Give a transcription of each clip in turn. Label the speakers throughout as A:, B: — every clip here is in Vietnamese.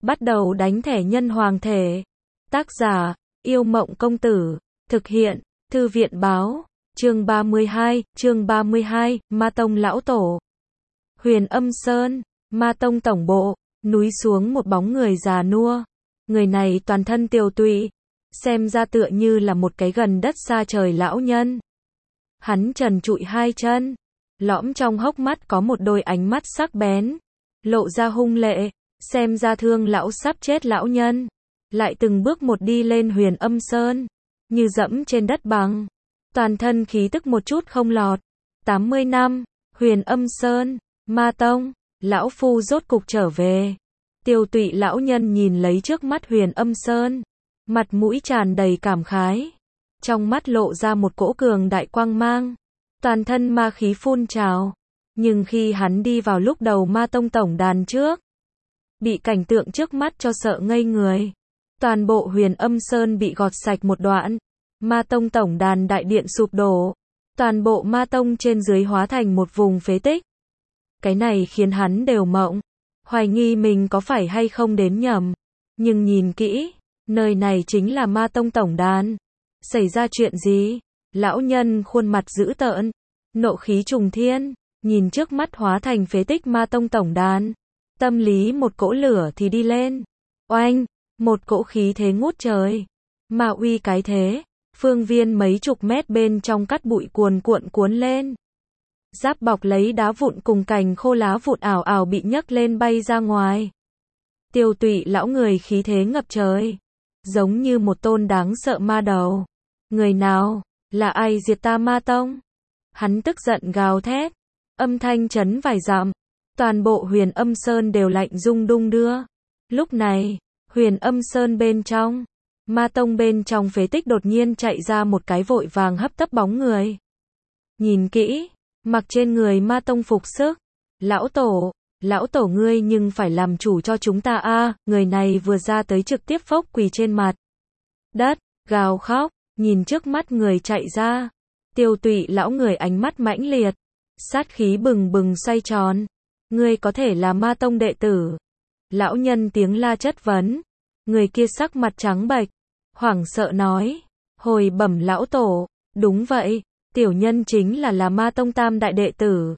A: Bắt đầu đánh thẻ nhân hoàng thể. Tác giả, Yêu Mộng Công Tử. Thực hiện, Thư viện Báo. Chương 32, Ma Tông Lão Tổ. Huyền Âm Sơn, Ma Tông tổng bộ, núi xuống một bóng người già nua. Người này toàn thân tiều tụy, xem ra tựa như là một cái gần đất xa trời lão nhân. Hắn trần trụi hai chân, lõm trong hốc mắt có một đôi ánh mắt sắc bén, lộ ra hung lệ, xem ra thương lão sắp chết lão nhân. Lại từng bước một đi lên Huyền Âm Sơn, như dẫm trên đất bằng, toàn thân khí tức một chút không lọt. 80 năm, Huyền Âm Sơn, Ma Tông, lão phu rốt cục trở về. Tiều tụy lão nhân nhìn lấy trước mắt Huyền Âm Sơn, mặt mũi tràn đầy cảm khái, trong mắt lộ ra một cỗ cường đại quang mang, toàn thân ma khí phun trào. Nhưng khi hắn đi vào lúc đầu Ma Tông tổng đàn trước, bị cảnh tượng trước mắt cho sợ ngây người. Toàn bộ Huyền Âm Sơn bị gọt sạch một đoạn, Ma Tông tổng đàn đại điện sụp đổ, toàn bộ Ma Tông trên dưới hóa thành một vùng phế tích. Cái này khiến hắn đều mộng, hoài nghi mình có phải hay không đến nhầm. Nhưng nhìn kỹ, nơi này chính là Ma Tông tổng đàn. Xảy ra chuyện gì? Lão nhân khuôn mặt dữ tợn, nộ khí trùng thiên, nhìn trước mắt hóa thành phế tích Ma Tông tổng đàn. Tâm lý một cỗ lửa thì đi lên. Oanh, một cỗ khí thế ngút trời. Ma uy cái thế, phương viên mấy chục mét bên trong cát bụi cuồn cuộn cuốn lên. Giáp bọc lấy đá vụn cùng cành khô lá vụn ảo ảo bị nhấc lên bay ra ngoài. Tiều tụy lão người khí thế ngập trời, giống như một tôn đáng sợ ma đầu. Người nào, là ai diệt ta Ma Tông? Hắn tức giận gào thét, âm thanh chấn vài dặm, toàn bộ Huyền Âm Sơn đều lạnh rung đung đưa. Lúc này, Huyền Âm Sơn bên trong, Ma Tông bên trong phế tích đột nhiên chạy ra một cái vội vàng hấp tấp bóng người. Nhìn kỹ, mặc trên người Ma Tông phục sức. Lão tổ ngươi nhưng phải làm chủ cho chúng ta a. Người này vừa ra tới trực tiếp phốc quỳ trên mặt đất, gào khóc, nhìn trước mắt người chạy ra. Tiều tụy lão người ánh mắt mãnh liệt, sát khí bừng bừng xoay tròn. Ngươi có thể là Ma Tông đệ tử? Lão nhân tiếng la chất vấn. Người kia sắc mặt trắng bệch, hoảng sợ nói, hồi bẩm lão tổ, đúng vậy, tiểu nhân chính là Ma Tông tam đại đệ tử.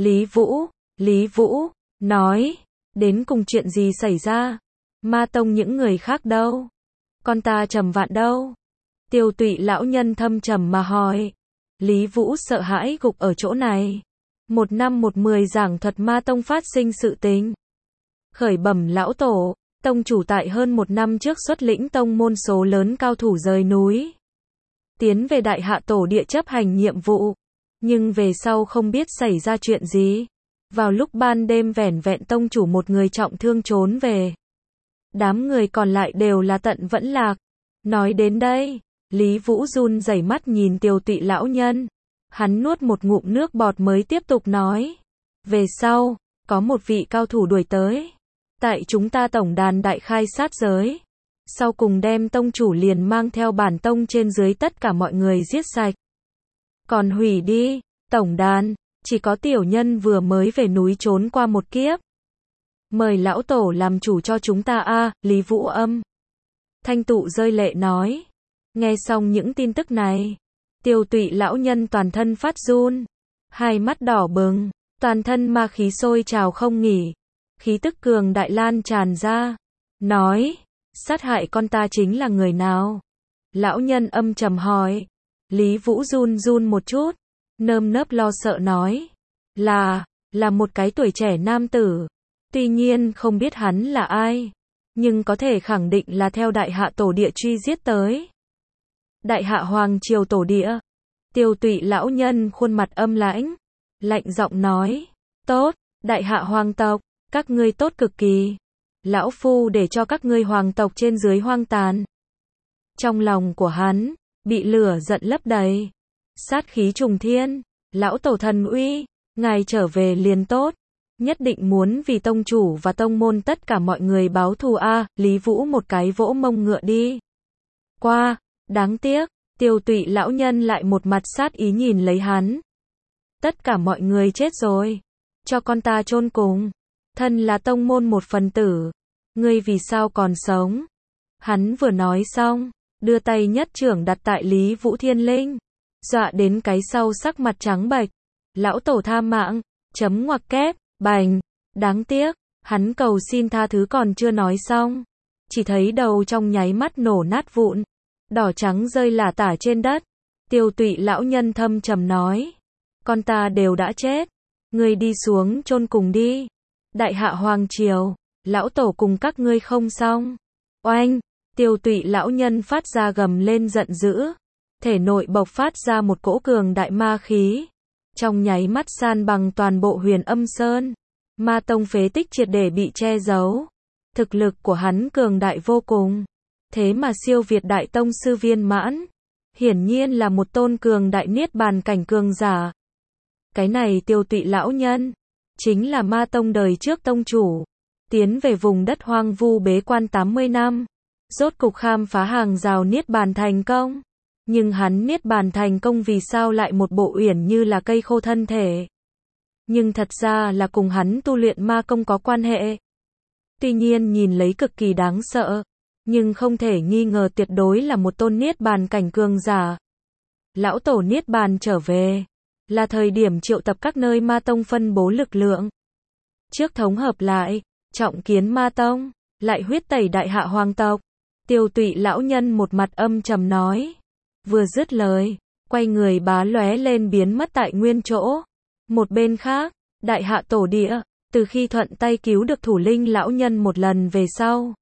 A: Lý Vũ, nói, đến cùng chuyện gì xảy ra? Ma Tông những người khác đâu? Con ta Trầm Vạn đâu? Tiều tụy lão nhân thâm trầm mà hỏi. Lý Vũ sợ hãi gục ở chỗ này. 1 năm 10 giảng thuật Ma Tông phát sinh sự tình. Khởi bẩm lão tổ, tông chủ tại hơn 1 năm trước xuất lĩnh tông môn số lớn cao thủ rời núi, tiến về Đại Hạ Tổ Địa chấp hành nhiệm vụ. Nhưng về sau không biết xảy ra chuyện gì. Vào lúc ban đêm vẻn vẹn tông chủ một người trọng thương trốn về. Đám người còn lại đều là tận vẫn lạc. Nói đến đây, Lý Vũ run rẩy mắt nhìn tiều tụy lão nhân. Hắn nuốt một ngụm nước bọt mới tiếp tục nói. Về sau, có một vị cao thủ đuổi tới. Tại chúng ta tổng đàn đại khai sát giới. Sau cùng đem tông chủ liền mang theo bản tông trên dưới tất cả mọi người giết sạch. Còn hủy đi, tổng đàn, chỉ có tiểu nhân vừa mới về núi trốn qua một kiếp. Mời lão tổ làm chủ cho chúng ta a. Lý Vũ âm thanh tụ rơi lệ nói. Nghe xong những tin tức này, tiều tụy lão nhân toàn thân phát run, hai mắt đỏ bừng, toàn thân ma khí sôi trào không nghỉ, khí tức cường đại lan tràn ra, nói, sát hại con ta chính là người nào? Lão nhân âm trầm hỏi. Lý Vũ run run một chút, nơm nớp lo sợ nói, là một cái tuổi trẻ nam tử, tuy nhiên không biết hắn là ai, nhưng có thể khẳng định là theo Đại Hạ Tổ Địa truy giết tới. Đại Hạ Hoàng Triều Tổ Địa. Tiều tụy lão nhân khuôn mặt âm lãnh, lạnh giọng nói, tốt, Đại Hạ Hoàng tộc, các ngươi tốt cực kỳ. Lão phu để cho các ngươi hoàng tộc trên dưới hoang tàn. Trong lòng của hắn, bị lửa giận lấp đầy, sát khí trùng thiên. Lão tổ thần uy, ngài trở về liền tốt, nhất định muốn vì tông chủ và tông môn tất cả mọi người báo thù a. Lý Vũ một cái vỗ mông ngựa đi qua, đáng tiếc, tiều tụy lão nhân lại một mặt sát ý nhìn lấy hắn. Tất cả mọi người chết rồi, cho con ta chôn cùng, thân là tông môn một phần tử, ngươi vì sao còn sống? Hắn vừa nói xong, đưa tay nhất chưởng đặt tại Lý Vũ Thiên Linh, dọa đến cái sau sắc mặt trắng bệch. Lão tổ tha mạng, chấm ngoặc kép, bành, đáng tiếc, hắn cầu xin tha thứ còn chưa nói xong, chỉ thấy đầu trong nháy mắt nổ nát vụn, đỏ trắng rơi lả tả trên đất. Tiêu Tụy lão nhân thâm trầm nói, con ta đều đã chết, ngươi đi xuống chôn cùng đi. Đại hạ hoàng triều, lão tổ cùng các ngươi không xong. Oanh, Tiêu Tụy lão nhân phát ra gầm lên giận dữ, thể nội bộc phát ra một cỗ cường đại ma khí, trong nháy mắt san bằng toàn bộ Huyền Âm Sơn. Ma tông phế tích triệt để bị che giấu. Thực lực của hắn cường đại vô cùng, thế mà siêu việt đại tông sư viên mãn, hiển nhiên là một tôn cường đại niết bàn cảnh cường giả. Cái này Tiêu Tụy lão nhân, chính là ma tông đời trước tông chủ, tiến về vùng đất hoang vu bế quan 80 năm, rốt cục khám phá hàng rào niết bàn thành công. Nhưng hắn niết bàn thành công vì sao lại một bộ uyển như là cây khô thân thể? Nhưng thật ra là cùng hắn tu luyện ma công có quan hệ. Tuy nhiên nhìn lấy cực kỳ đáng sợ, nhưng không thể nghi ngờ tuyệt đối là một tôn niết bàn cảnh cường giả. Lão tổ niết bàn trở về, là thời điểm triệu tập các nơi ma tông phân bố lực lượng. Trước thống hợp lại, trọng kiến ma tông, lại huyết tẩy đại hạ hoàng tộc. Tiêu Tụy lão nhân một mặt âm trầm nói. Vừa dứt lời, quay người bá lóe lên biến mất tại nguyên chỗ. Một bên khác, đại hạ tổ địa, từ khi thuận tay cứu được thủ linh lão nhân một lần về sau,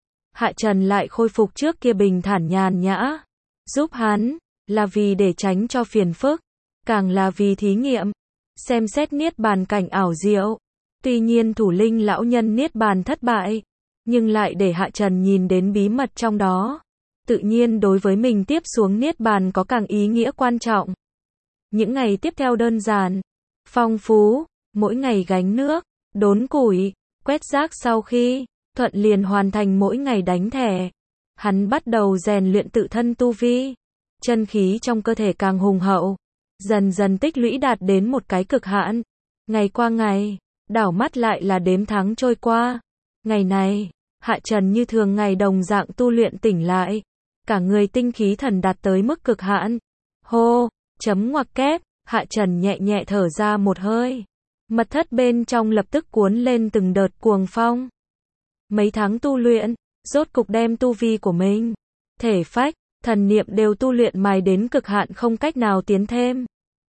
A: Hạ Trần lại khôi phục trước kia bình thản nhàn nhã. Giúp hắn, là vì để tránh cho phiền phức, càng là vì thí nghiệm, xem xét niết bàn cảnh ảo diệu. Tuy nhiên thủ linh lão nhân niết bàn thất bại, nhưng lại để Hạ Trần nhìn đến bí mật trong đó. Tự nhiên đối với mình tiếp xuống niết bàn có càng ý nghĩa quan trọng. Những ngày tiếp theo đơn giản, phong phú, mỗi ngày gánh nước, đốn củi, quét rác sau khi thuận liền hoàn thành mỗi ngày đánh thẻ. Hắn bắt đầu rèn luyện tự thân tu vi, chân khí trong cơ thể càng hùng hậu, dần dần tích lũy đạt đến một cái cực hạn. Ngày qua ngày, đảo mắt lại là đếm tháng trôi qua. Ngày này, Hạ Trần như thường ngày đồng dạng tu luyện tỉnh lại, cả người tinh khí thần đạt tới mức cực hạn. Hô, chấm ngoặc kép, Hạ Trần nhẹ nhẹ thở ra một hơi. Mật thất bên trong lập tức cuốn lên từng đợt cuồng phong. Mấy tháng tu luyện, rốt cục đem tu vi của mình, thể phách, thần niệm đều tu luyện mài đến cực hạn không cách nào tiến thêm.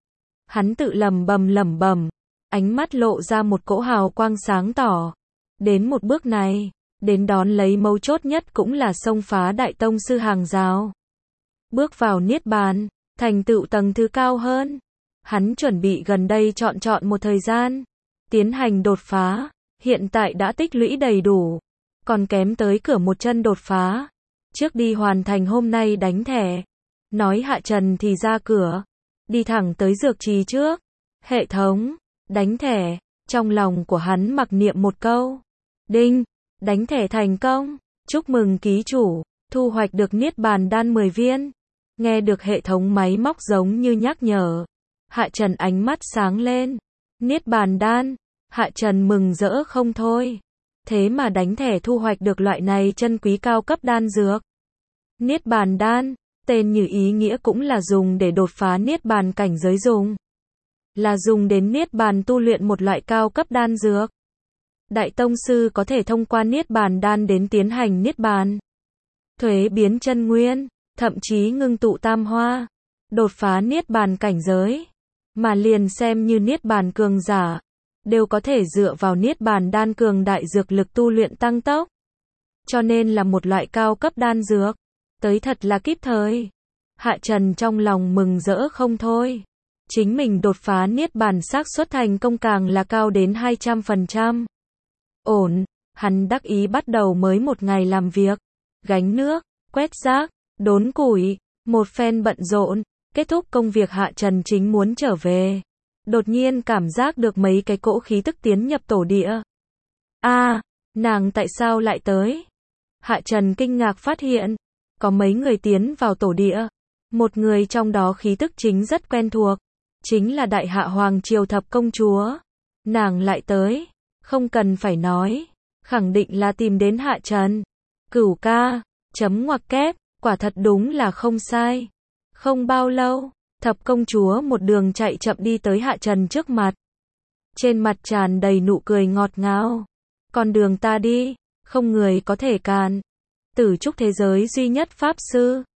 A: Hắn tự lẩm bẩm, ánh mắt lộ ra một cỗ hào quang sáng tỏ. Đến một bước này, đến đón lấy mấu chốt nhất cũng là xông phá đại tông sư hàng rào. Bước vào niết bàn, thành tựu tầng thứ cao hơn. Hắn chuẩn bị gần đây chọn một thời gian, tiến hành đột phá, hiện tại đã tích lũy đầy đủ, còn kém tới cửa một chân đột phá. Trước đi hoàn thành hôm nay đánh thẻ. Nói Hạ Trần thì ra cửa, đi thẳng tới dược trì trước. Hệ thống, đánh thẻ, trong lòng của hắn mặc niệm một câu. Đinh, đánh thẻ thành công, chúc mừng ký chủ, thu hoạch được niết bàn đan 10 viên. Nghe được hệ thống máy móc giống như nhắc nhở, Hạ Trần ánh mắt sáng lên. Niết bàn đan, Hạ Trần mừng rỡ không thôi. Thế mà đánh thẻ thu hoạch được loại này chân quý cao cấp đan dược. Niết bàn đan, tên như ý nghĩa cũng là dùng để đột phá niết bàn cảnh giới dùng. Là dùng đến niết bàn tu luyện một loại cao cấp đan dược. Đại tông sư có thể thông qua niết bàn đan đến tiến hành niết bàn, thuế biến chân nguyên, thậm chí ngưng tụ tam hoa, đột phá niết bàn cảnh giới. Mà liền xem như niết bàn cường giả, đều có thể dựa vào niết bàn đan cường đại dược lực tu luyện tăng tốc. Cho nên là một loại cao cấp đan dược, tới thật là kịp thời. Hạ Trần trong lòng mừng rỡ không thôi. Chính mình đột phá niết bàn xác suất thành công càng là cao đến 200%. Ổn, hắn đắc ý bắt đầu mới một ngày làm việc, gánh nước, quét rác, đốn củi, một phen bận rộn. Kết thúc công việc Hạ Trần chính muốn trở về. Đột nhiên cảm giác được mấy cái cỗ khí tức tiến nhập tổ địa. Nàng tại sao lại tới? Hạ Trần kinh ngạc phát hiện, có mấy người tiến vào tổ địa. Một người trong đó khí tức chính rất quen thuộc, chính là đại hạ hoàng triều thập công chúa. Nàng lại tới, không cần phải nói, khẳng định là tìm đến Hạ Trần. Cửu ca, chấm ngoặc kép, quả thật đúng là không sai. Không bao lâu, Thập công chúa một đường chạy chậm đi tới Hạ Trần trước mặt. Trên mặt tràn đầy nụ cười ngọt ngào. Con đường ta đi, không người có thể cản. Tử trúc thế giới duy nhất pháp sư,